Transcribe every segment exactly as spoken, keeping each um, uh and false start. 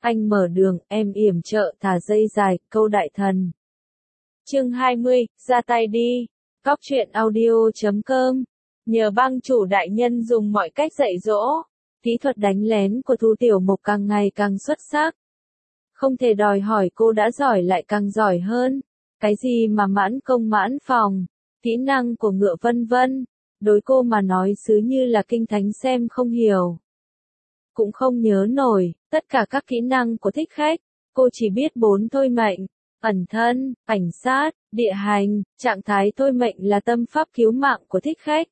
anh mở đường, em yểm trợ thả dây dài, câu đại thần. Chương hai mươi, ra tay đi. Góc truyện audio chấm com. Nhờ bang chủ đại nhân dùng mọi cách dạy dỗ, kỹ thuật đánh lén của Thu Tiểu Mộc càng ngày càng xuất sắc. Không thể đòi hỏi cô đã giỏi lại càng giỏi hơn. Cái gì mà mãn công mãn phòng, kỹ năng của ngựa vân vân, đối cô mà nói xứ như là kinh thánh xem không hiểu. Cũng không nhớ nổi, tất cả các kỹ năng của thích khách, cô chỉ biết bốn thôi mệnh, ẩn thân, cảnh sát, địa hành, trạng thái thôi mệnh là tâm pháp cứu mạng của thích khách.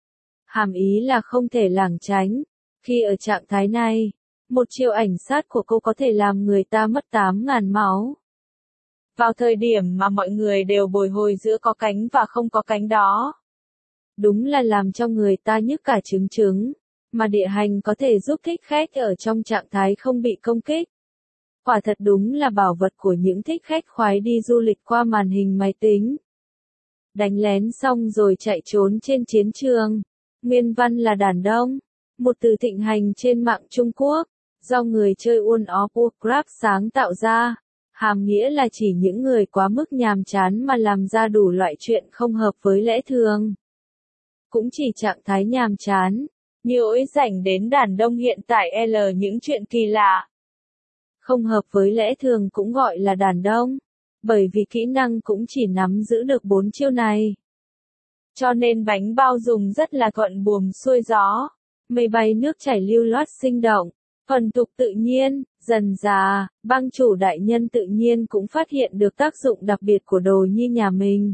Hàm ý là không thể lảng tránh, khi ở trạng thái này, một chiêu ảnh sát của cô có thể làm người ta mất tám ngàn máu. Vào thời điểm mà mọi người đều bồi hồi giữa có cánh và không có cánh đó. Đúng là làm cho người ta nhức cả trứng trứng, mà địa hành có thể giúp thích khách ở trong trạng thái không bị công kích. Quả thật đúng là bảo vật của những thích khách khoái đi du lịch qua màn hình máy tính. Đánh lén xong rồi chạy trốn trên chiến trường. Nguyên văn là đàn đông, một từ thịnh hành trên mạng Trung Quốc, do người chơi World of Warcraft sáng tạo ra. Hàm nghĩa là chỉ những người quá mức nhàm chán mà làm ra đủ loại chuyện không hợp với lẽ thường. Cũng chỉ trạng thái nhàm chán, như ối rảnh đến đàn đông hiện tại L những chuyện kỳ lạ. Không hợp với lẽ thường cũng gọi là đàn đông, bởi vì kỹ năng cũng chỉ nắm giữ được bốn chiêu này. Cho nên bánh bao dùng rất là thuận buồm xuôi gió, mây bay nước chảy lưu loát sinh động, thuần tục tự nhiên. Dần dà, bang chủ đại nhân tự nhiên cũng phát hiện được tác dụng đặc biệt của đồ nhi nhà mình.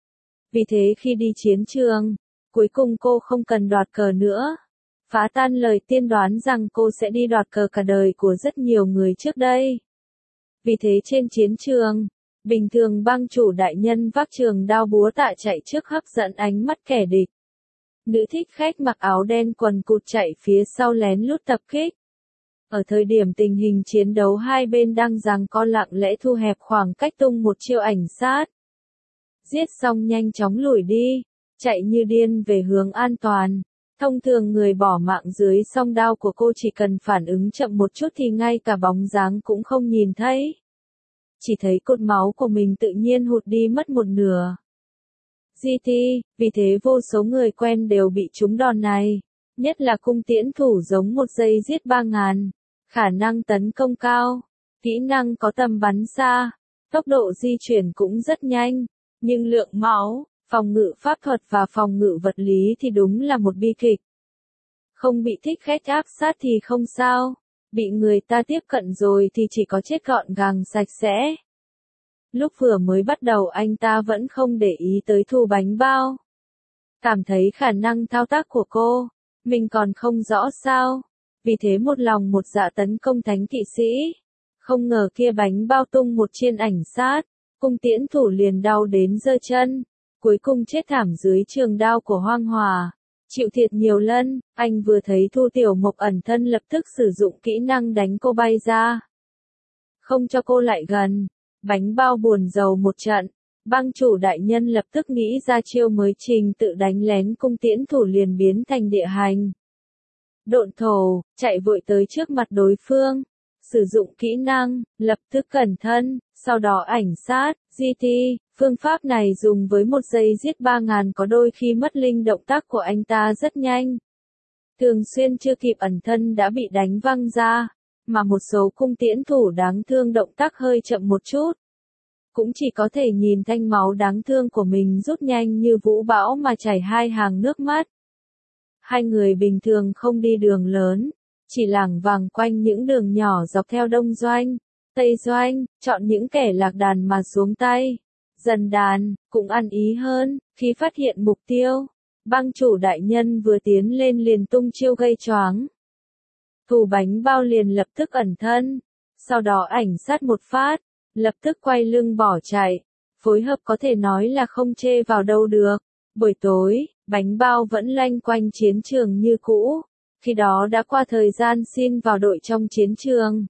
Vì thế khi đi chiến trường, cuối cùng cô không cần đoạt cờ nữa. Phá tan lời tiên đoán rằng cô sẽ đi đoạt cờ cả đời của rất nhiều người trước đây. Vì thế trên chiến trường, bình thường bang chủ đại nhân vác trường đao búa tạ chạy trước hấp dẫn ánh mắt kẻ địch. Nữ thích khách mặc áo đen quần cụt chạy phía sau lén lút tập kích. Ở thời điểm tình hình chiến đấu hai bên đang giằng co lặng lẽ thu hẹp khoảng cách tung một chiêu ảnh sát. Giết xong nhanh chóng lùi đi, chạy như điên về hướng an toàn. Thông thường người bỏ mạng dưới song đao của cô chỉ cần phản ứng chậm một chút thì ngay cả bóng dáng cũng không nhìn thấy. Chỉ thấy cột máu của mình tự nhiên hụt đi mất một nửa. giê tê, vì thế vô số người quen đều bị trúng đòn này. Nhất là cung tiễn thủ giống một giây giết ba ngàn. Khả năng tấn công cao, kỹ năng có tầm bắn xa, tốc độ di chuyển cũng rất nhanh, nhưng lượng máu, phòng ngự pháp thuật và phòng ngự vật lý thì đúng là một bi kịch. Không bị thích khách áp sát thì không sao, bị người ta tiếp cận rồi thì chỉ có chết gọn gàng sạch sẽ. Lúc vừa mới bắt đầu anh ta vẫn không để ý tới Thu bánh bao. Cảm thấy khả năng thao tác của cô, mình còn không rõ sao. Vì thế một lòng một dạ tấn công thánh kỵ sĩ. Không ngờ kia bánh bao tung một chiên ảnh sát, cung tiễn thủ liền đau đến giơ chân. Cuối cùng chết thảm dưới trường đao của Hoang Hòa. Chịu thiệt nhiều lần, anh vừa thấy Thu Tiểu Mộc ẩn thân lập tức sử dụng kỹ năng đánh cô bay ra. Không cho cô lại gần, bánh bao buồn rầu một trận. Bang chủ đại nhân lập tức nghĩ ra chiêu mới trình tự đánh lén cung tiễn thủ liền biến thành địa hành. Độn thổ, chạy vội tới trước mặt đối phương, sử dụng kỹ năng, lập tức cẩn thân, sau đó ảnh sát, giê tê, phương pháp này dùng với một giây giết ba ngàn có đôi khi mất linh động tác của anh ta rất nhanh. Thường xuyên chưa kịp ẩn thân đã bị đánh văng ra, mà một số cung tiễn thủ đáng thương động tác hơi chậm một chút. Cũng chỉ có thể nhìn thanh máu đáng thương của mình rút nhanh như vũ bão mà chảy hai hàng nước mắt. Hai người bình thường không đi đường lớn, chỉ lảng vàng quanh những đường nhỏ dọc theo Đông Doanh, Tây Doanh, chọn những kẻ lạc đàn mà xuống tay. Dần đàn, cũng ăn ý hơn, khi phát hiện mục tiêu. Bang chủ đại nhân vừa tiến lên liền tung chiêu gây choáng. Thu bánh bao liền lập tức ẩn thân, sau đó ảnh sát một phát, lập tức quay lưng bỏ chạy. Phối hợp có thể nói là không chê vào đâu được. Buổi tối, bánh bao vẫn loanh quanh chiến trường như cũ, khi đó đã qua thời gian xin vào đội trong chiến trường.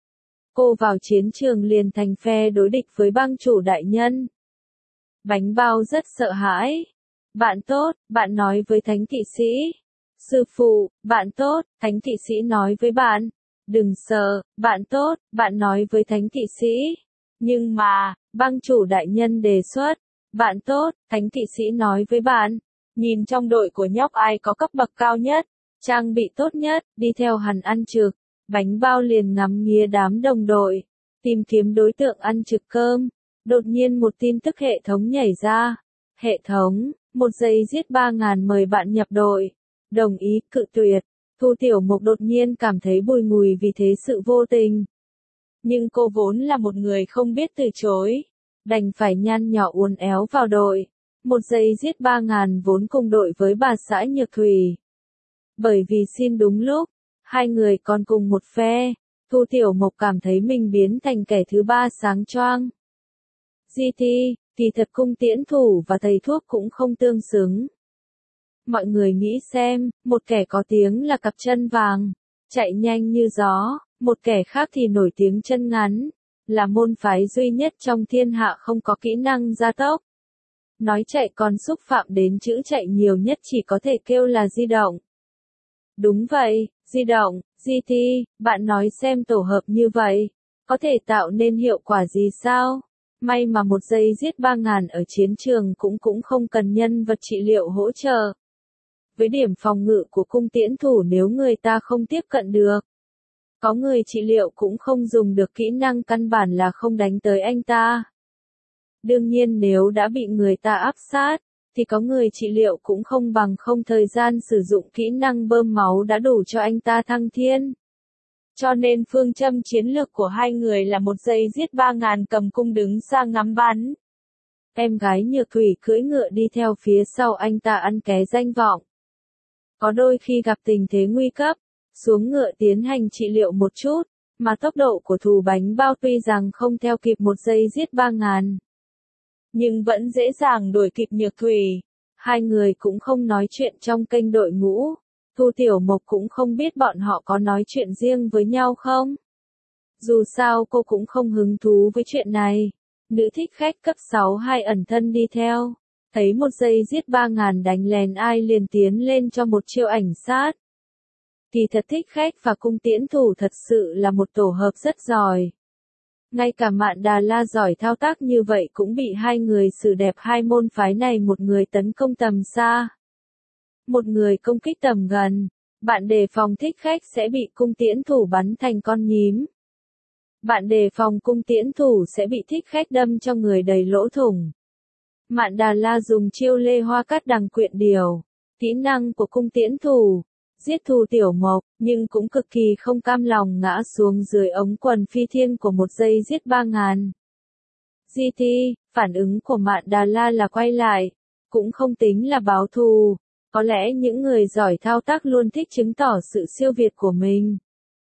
Cô vào chiến trường liền thành phe đối địch với bang chủ đại nhân. Bánh bao rất sợ hãi. Bạn tốt, bạn nói với thánh kỵ sĩ. Sư phụ, bạn tốt, thánh kỵ sĩ nói với bạn. Đừng sợ, bạn tốt, bạn nói với thánh kỵ sĩ. Nhưng mà, bang chủ đại nhân đề xuất. Bạn tốt, thánh kỵ sĩ nói với bạn. Nhìn trong đội của nhóc ai có cấp bậc cao nhất, trang bị tốt nhất, đi theo hắn ăn trực. Bánh bao liền ngắm nghía đám đồng đội, tìm kiếm đối tượng ăn trực cơm. Đột nhiên một tin tức hệ thống nhảy ra. Hệ thống, một giây giết ba ngàn mời bạn nhập đội. Đồng ý, cự tuyệt. Thu Tiểu Mộc đột nhiên cảm thấy bùi ngùi vì thế sự vô tình. Nhưng cô vốn là một người không biết từ chối. Đành phải nhăn nhỏ uốn éo vào đội. Một giây giết ba ngàn vốn cùng đội với bà xã Nhược Thủy. Bởi vì xin đúng lúc, hai người còn cùng một phe. Thu Tiểu Mộc cảm thấy mình biến thành kẻ thứ ba sáng choang. giê tê, kỳ thật cung tiễn thủ và thầy thuốc cũng không tương xứng. Mọi người nghĩ xem, một kẻ có tiếng là cặp chân vàng, chạy nhanh như gió, một kẻ khác thì nổi tiếng chân ngắn, là môn phái duy nhất trong thiên hạ không có kỹ năng gia tốc. Nói chạy còn xúc phạm đến chữ chạy nhiều nhất chỉ có thể kêu là di động. Đúng vậy, di động, giê tê, bạn nói xem tổ hợp như vậy, có thể tạo nên hiệu quả gì sao? May mà một giây giết ba ngàn ở chiến trường cũng cũng không cần nhân vật trị liệu hỗ trợ. Với điểm phòng ngự của cung tiễn thủ nếu người ta không tiếp cận được. Có người trị liệu cũng không dùng được kỹ năng căn bản là không đánh tới anh ta. Đương nhiên nếu đã bị người ta áp sát, thì có người trị liệu cũng không bằng không thời gian sử dụng kỹ năng bơm máu đã đủ cho anh ta thăng thiên. Cho nên phương châm chiến lược của hai người là một giây giết ba ngàn cầm cung đứng xa ngắm bắn. Em gái Nhược Thủy cưỡi ngựa đi theo phía sau anh ta ăn ké danh vọng. Có đôi khi gặp tình thế nguy cấp, xuống ngựa tiến hành trị liệu một chút, mà tốc độ của thù bánh bao tuy rằng không theo kịp một giây giết ba ngàn. Nhưng vẫn dễ dàng đuổi kịp Nhược Thủy. Hai người cũng không nói chuyện trong kênh đội ngũ. Thu Tiểu Mộc cũng không biết bọn họ có nói chuyện riêng với nhau không. Dù sao cô cũng không hứng thú với chuyện này. Nữ thích khách cấp sáu hai ẩn thân đi theo. Thấy một giây giết ba ngàn đánh lén ai liền tiến lên cho một chiêu ảnh sát. Kỳ thật thích khách và cung tiễn thủ thật sự là một tổ hợp rất giỏi. Ngay cả Mạn Đà La giỏi thao tác như vậy cũng bị hai người xử đẹp hai môn phái này, một người tấn công tầm xa, một người công kích tầm gần. Bạn đề phòng thích khách sẽ bị cung tiễn thủ bắn thành con nhím. Bạn đề phòng cung tiễn thủ sẽ bị thích khách đâm cho người đầy lỗ thủng. Mạn Đà La dùng chiêu lê hoa cắt đằng quyện điều. Kỹ năng của cung tiễn thủ, giết Thu Tiểu Mộc, nhưng cũng cực kỳ không cam lòng ngã xuống dưới ống quần phi thiên của một giây giết ba ngàn. giê tê, phản ứng của Mạn Đà La là quay lại, cũng không tính là báo thù. Có lẽ những người giỏi thao tác luôn thích chứng tỏ sự siêu việt của mình.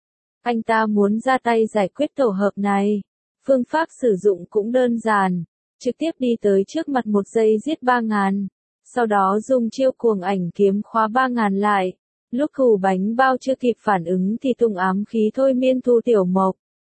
Anh ta muốn ra tay giải quyết tổ hợp này. Phương pháp sử dụng cũng đơn giản. Trực tiếp đi tới trước mặt một giây giết ba ngàn. Sau đó dùng chiêu cuồng ảnh kiếm khóa ba ngàn lại. Lúc thù bánh bao chưa kịp phản ứng thì tung ám khí thôi miên Thu Tiểu Mộc.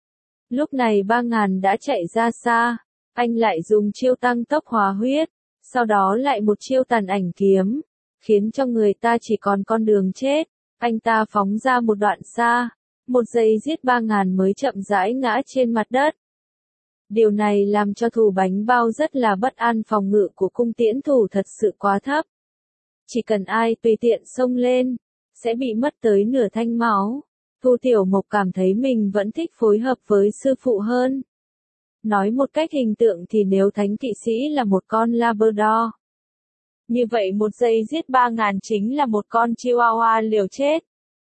Lúc này ba ngàn đã chạy ra xa. Anh lại dùng chiêu tăng tốc hóa huyết. Sau đó lại một chiêu tàn ảnh kiếm. Khiến cho người ta chỉ còn con đường chết. Anh ta phóng ra một đoạn xa. Một giây giết ba ngàn mới chậm rãi ngã trên mặt đất. Điều này làm cho thù bánh bao rất là bất an, phòng ngự của cung tiễn thủ thật sự quá thấp. Chỉ cần ai tùy tiện xông lên, sẽ bị mất tới nửa thanh máu. Thu Tiểu Mộc cảm thấy mình vẫn thích phối hợp với sư phụ hơn. Nói một cách hình tượng thì nếu thánh kỵ sĩ là một con Labrador, như vậy một giây giết ba ngàn chính là một con Chihuahua liều chết.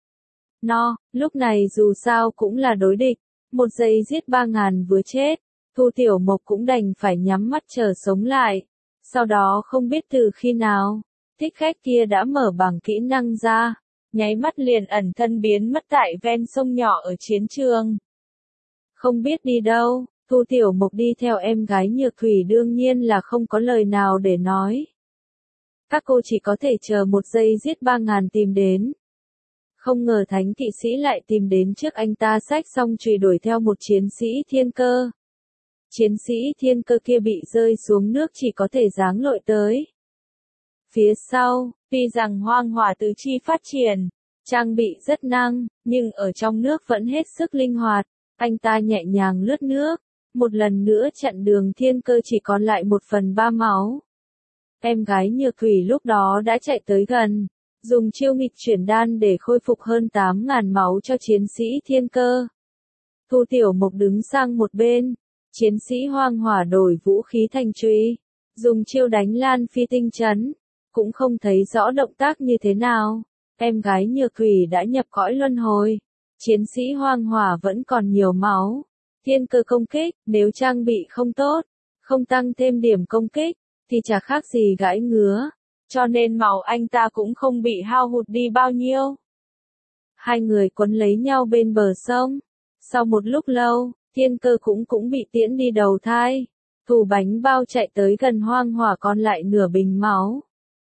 No, lúc này dù sao cũng là đối địch, một giây giết ba ngàn vừa chết, Thu Tiểu Mộc cũng đành phải nhắm mắt chờ sống lại. Sau đó không biết từ khi nào, thích khách kia đã mở bảng kỹ năng ra, nháy mắt liền ẩn thân biến mất tại ven sông nhỏ ở chiến trường. Không biết đi đâu, Thu Tiểu Mộc đi theo em gái Nhược Thủy đương nhiên là không có lời nào để nói. Các cô chỉ có thể chờ một giây giết ba ngàn tìm đến. Không ngờ thánh kỵ sĩ lại tìm đến trước anh ta, xách xong chùy đuổi theo một chiến sĩ thiên cơ. Chiến sĩ thiên cơ kia bị rơi xuống nước chỉ có thể giáng lội tới phía sau. Tuy rằng hoang hỏa tứ chi phát triển, Trang bị rất năng, nhưng ở trong nước vẫn hết sức linh hoạt. Anh ta nhẹ nhàng lướt nước. Một lần nữa chặn đường Thiên Cơ chỉ còn lại một phần ba máu. Em gái Nhược Thủy lúc đó đã chạy tới gần, dùng chiêu nghịch chuyển đan để khôi phục hơn tám ngàn máu cho chiến sĩ Thiên Cơ. Thu Tiểu Mộc đứng sang một bên, chiến sĩ Hoang Hỏa đổi vũ khí thành chùy, dùng chiêu đánh Lan Phi tinh chấn, cũng không thấy rõ động tác như thế nào. Em gái Nhược Thủy đã nhập cõi luân hồi, chiến sĩ Hoang Hỏa vẫn còn nhiều máu. Thiên Cơ công kích, nếu trang bị không tốt, không tăng thêm điểm công kích, thì chả khác gì gãi ngứa, cho nên máu anh ta cũng không bị hao hụt đi bao nhiêu. Hai người quấn lấy nhau bên bờ sông. Sau một lúc lâu, Thiên Cơ cũng cũng bị tiễn đi đầu thai. Thủ bánh bao chạy tới gần Hoang Hỏa còn lại nửa bình máu.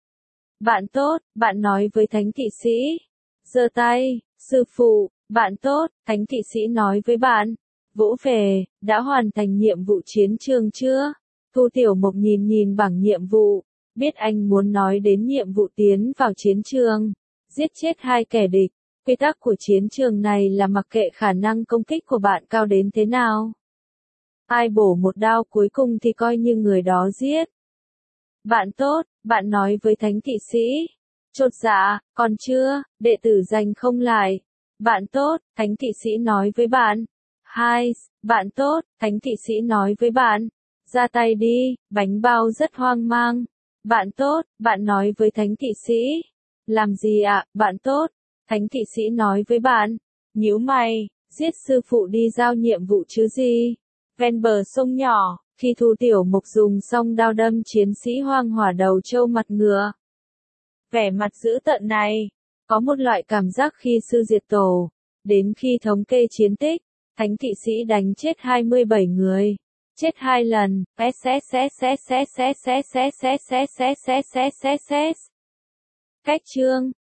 Bạn tốt, bạn nói với thánh kỵ sĩ. Giơ tay, sư phụ, bạn tốt, thánh kỵ sĩ nói với bạn. Vũ về, đã hoàn thành nhiệm vụ chiến trường chưa? Thu Tiểu Mộc nhìn nhìn bảng nhiệm vụ, biết anh muốn nói đến nhiệm vụ tiến vào chiến trường, giết chết hai kẻ địch. Quy tắc của chiến trường này là mặc kệ khả năng công kích của bạn cao đến thế nào. Ai bổ một đao cuối cùng thì coi như người đó giết. Bạn tốt, bạn nói với thánh kỵ sĩ. Chột dạ, còn chưa, đệ tử giành không lại. Bạn tốt, thánh kỵ sĩ nói với bạn. Hai, bạn tốt, thánh kỵ sĩ nói với bạn. Ra tay đi, bánh bao rất hoang mang. Bạn tốt, bạn nói với thánh kỵ sĩ. Làm gì ạ, à, bạn tốt, thánh kỵ sĩ nói với bạn. Nhíu mày, giết sư phụ đi giao nhiệm vụ chứ gì. Ven bờ sông nhỏ, khi Thu Tiểu Mộc dùng xong đao đâm chiến sĩ Hoang Hỏa đầu trâu mặt ngựa. Vẻ mặt dữ tợn này, có một loại cảm giác khi sư diệt tổ. Đến khi thống kê chiến tích, thánh kỵ sĩ đánh chết hai mươi bảy người. Chết hai lần. Cách chương